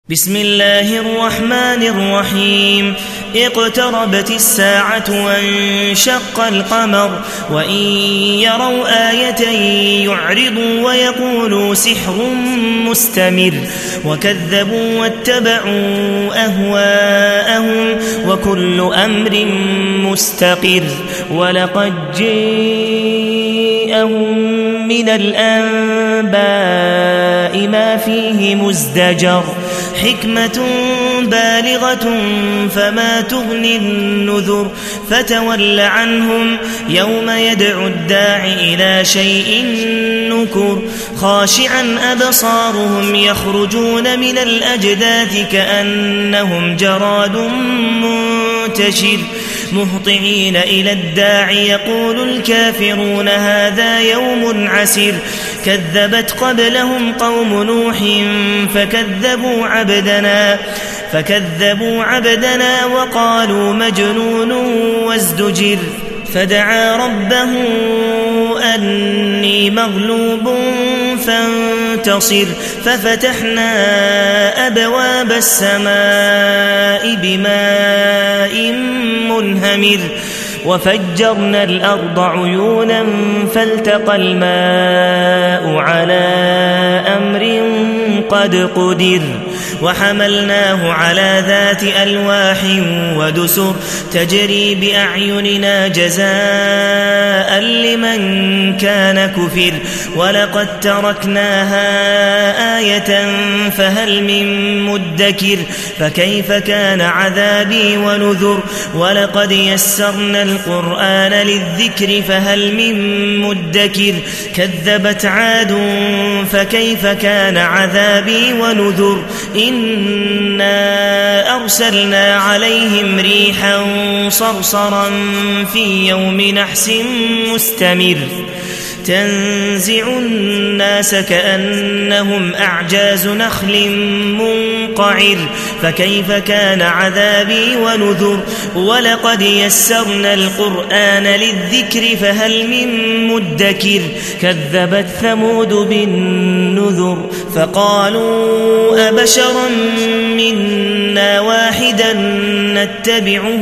بسم الله الرحمن الرحيم اقتربت الساعة وانشق القمر وإن يروا آية يعرضوا ويقولوا سحر مستمر وكذبوا واتبعوا أهواءهم وكل أمر مستقر ولقد جاءهم من الأنباء ما فيه مزدجر حكمة بالغة فما تغني النذر فتول عنهم يوم يدعو الداع إلى شيء نكر خاشعا أبصارهم يخرجون من الأجداث كأنهم جراد منتشر مهطعين إلى الداع يقول الكافرون هذا يوم عسر كذبت قبلهم قوم نوح فكذبوا عبدنا وقالوا مجنون وازدجر فدعا ربه أني مغلوب فانتصر ففتحنا أبواب السماء بماء منهمر وفجرنا الأرض عيونا فالتقى الماء على أمر قد قدر وحملناه على ذات ألواح ودسر تجري بأعيننا جزاء لمن كان كفر ولقد تركناها آية فهل من مدكر فكيف كان عذابي ونذر ولقد يسرنا القرآن للذكر فهل من مدكر كذبت عاد فكيف كان عذابي ونذر إنا أرسلنا عليهم ريحا صرصرا في يوم نحس مستمر تنزع الناس كأنهم أعجاز نخل منقعر فكيف كان عذابي ونذر ولقد يسرنا القرآن للذكر فهل من مدكر كذبت ثمود بالنذر فقالوا أبشرا منا واحدا نتبعه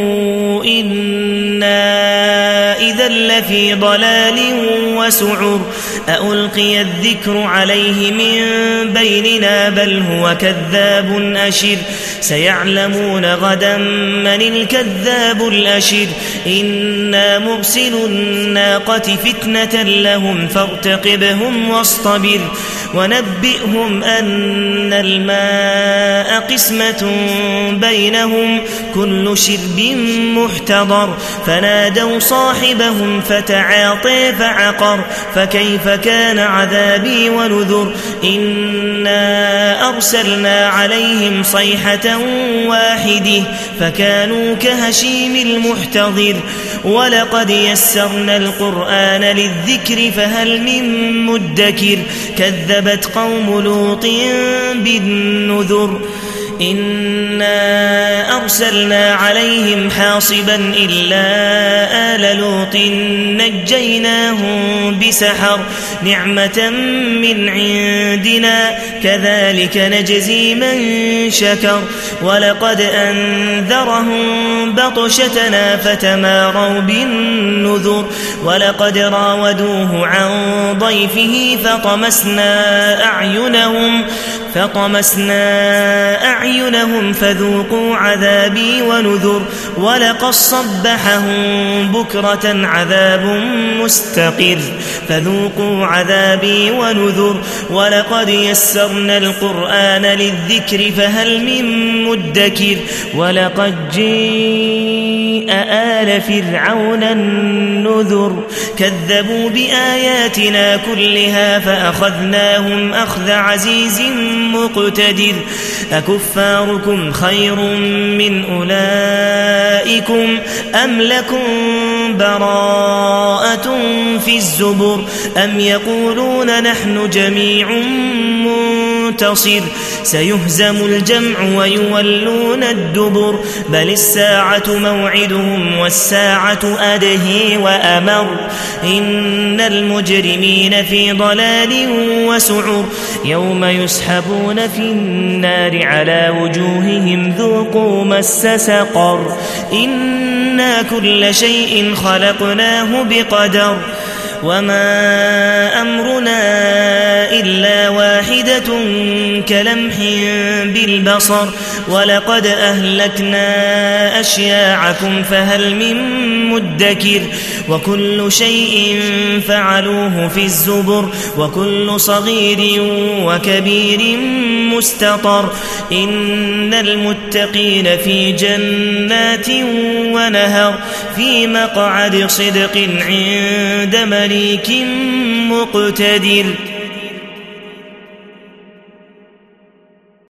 إنا إذا لفي ضلال وسعر ألقي الذكر عليه من بيننا بل هو كذاب أشر سيعلمون غدا من الكذاب الأشر إنا مرسل الناقة فتنة لهم فارتقبهم واصطبر ونبئهم أن الماء قسمة بينهم كل شرب محتضر فنادوا صاحبهم فتعاطى فعقر فكيف كان عذابي ونذر إنا أرسلنا عليهم صيحة واحدة فكانوا كهشيم المحتضر ولقد يسرنا القرآن للذكر فهل من مدكر كذبت قوم لوط بالنذر إنا أرسلنا عليهم حاصبا إلا آل لوط نجيناهم بسحر نعمة من عندنا كذلك نجزي من شكر ولقد أنذرهم بطشتنا فتماروا بالنذر ولقد راودوه عن ضيفه فطمسنا أعينهم فذوقوا عذابي ونذر ولقد صبحهم بكرة عذاب مستقر فذوقوا عذابي ونذر ولقد يسرنا القرآن للذكر فهل من مدكر ولقد جاء آل فرعون النذر كذبوا بآياتنا كلها فأخذناهم أخذ عزيز مقتدر أكفاركم خير من أولئكم أم لكم براءة في الزبر أم يقولون نحن جميع منتصر سيهزم الجمع ويولون الدبر بل الساعة موعدهم والساعة أدهي وأمر إن المجرمين في ضلال وسعر يوم يسحبون في النار على وجوههم ذوقوا مس سقر إنا كل شيء خلقناه بقدر وما أمرنا إلا واحدة كلمح بالبصر ولقد أهلكنا أشياعكم فهل من مدكر وكل شيء فعلوه في الزبر وكل صغير وكبير مستطر إن المتقين في جنات ونهر في مقعد صدق عند مليك مقتدر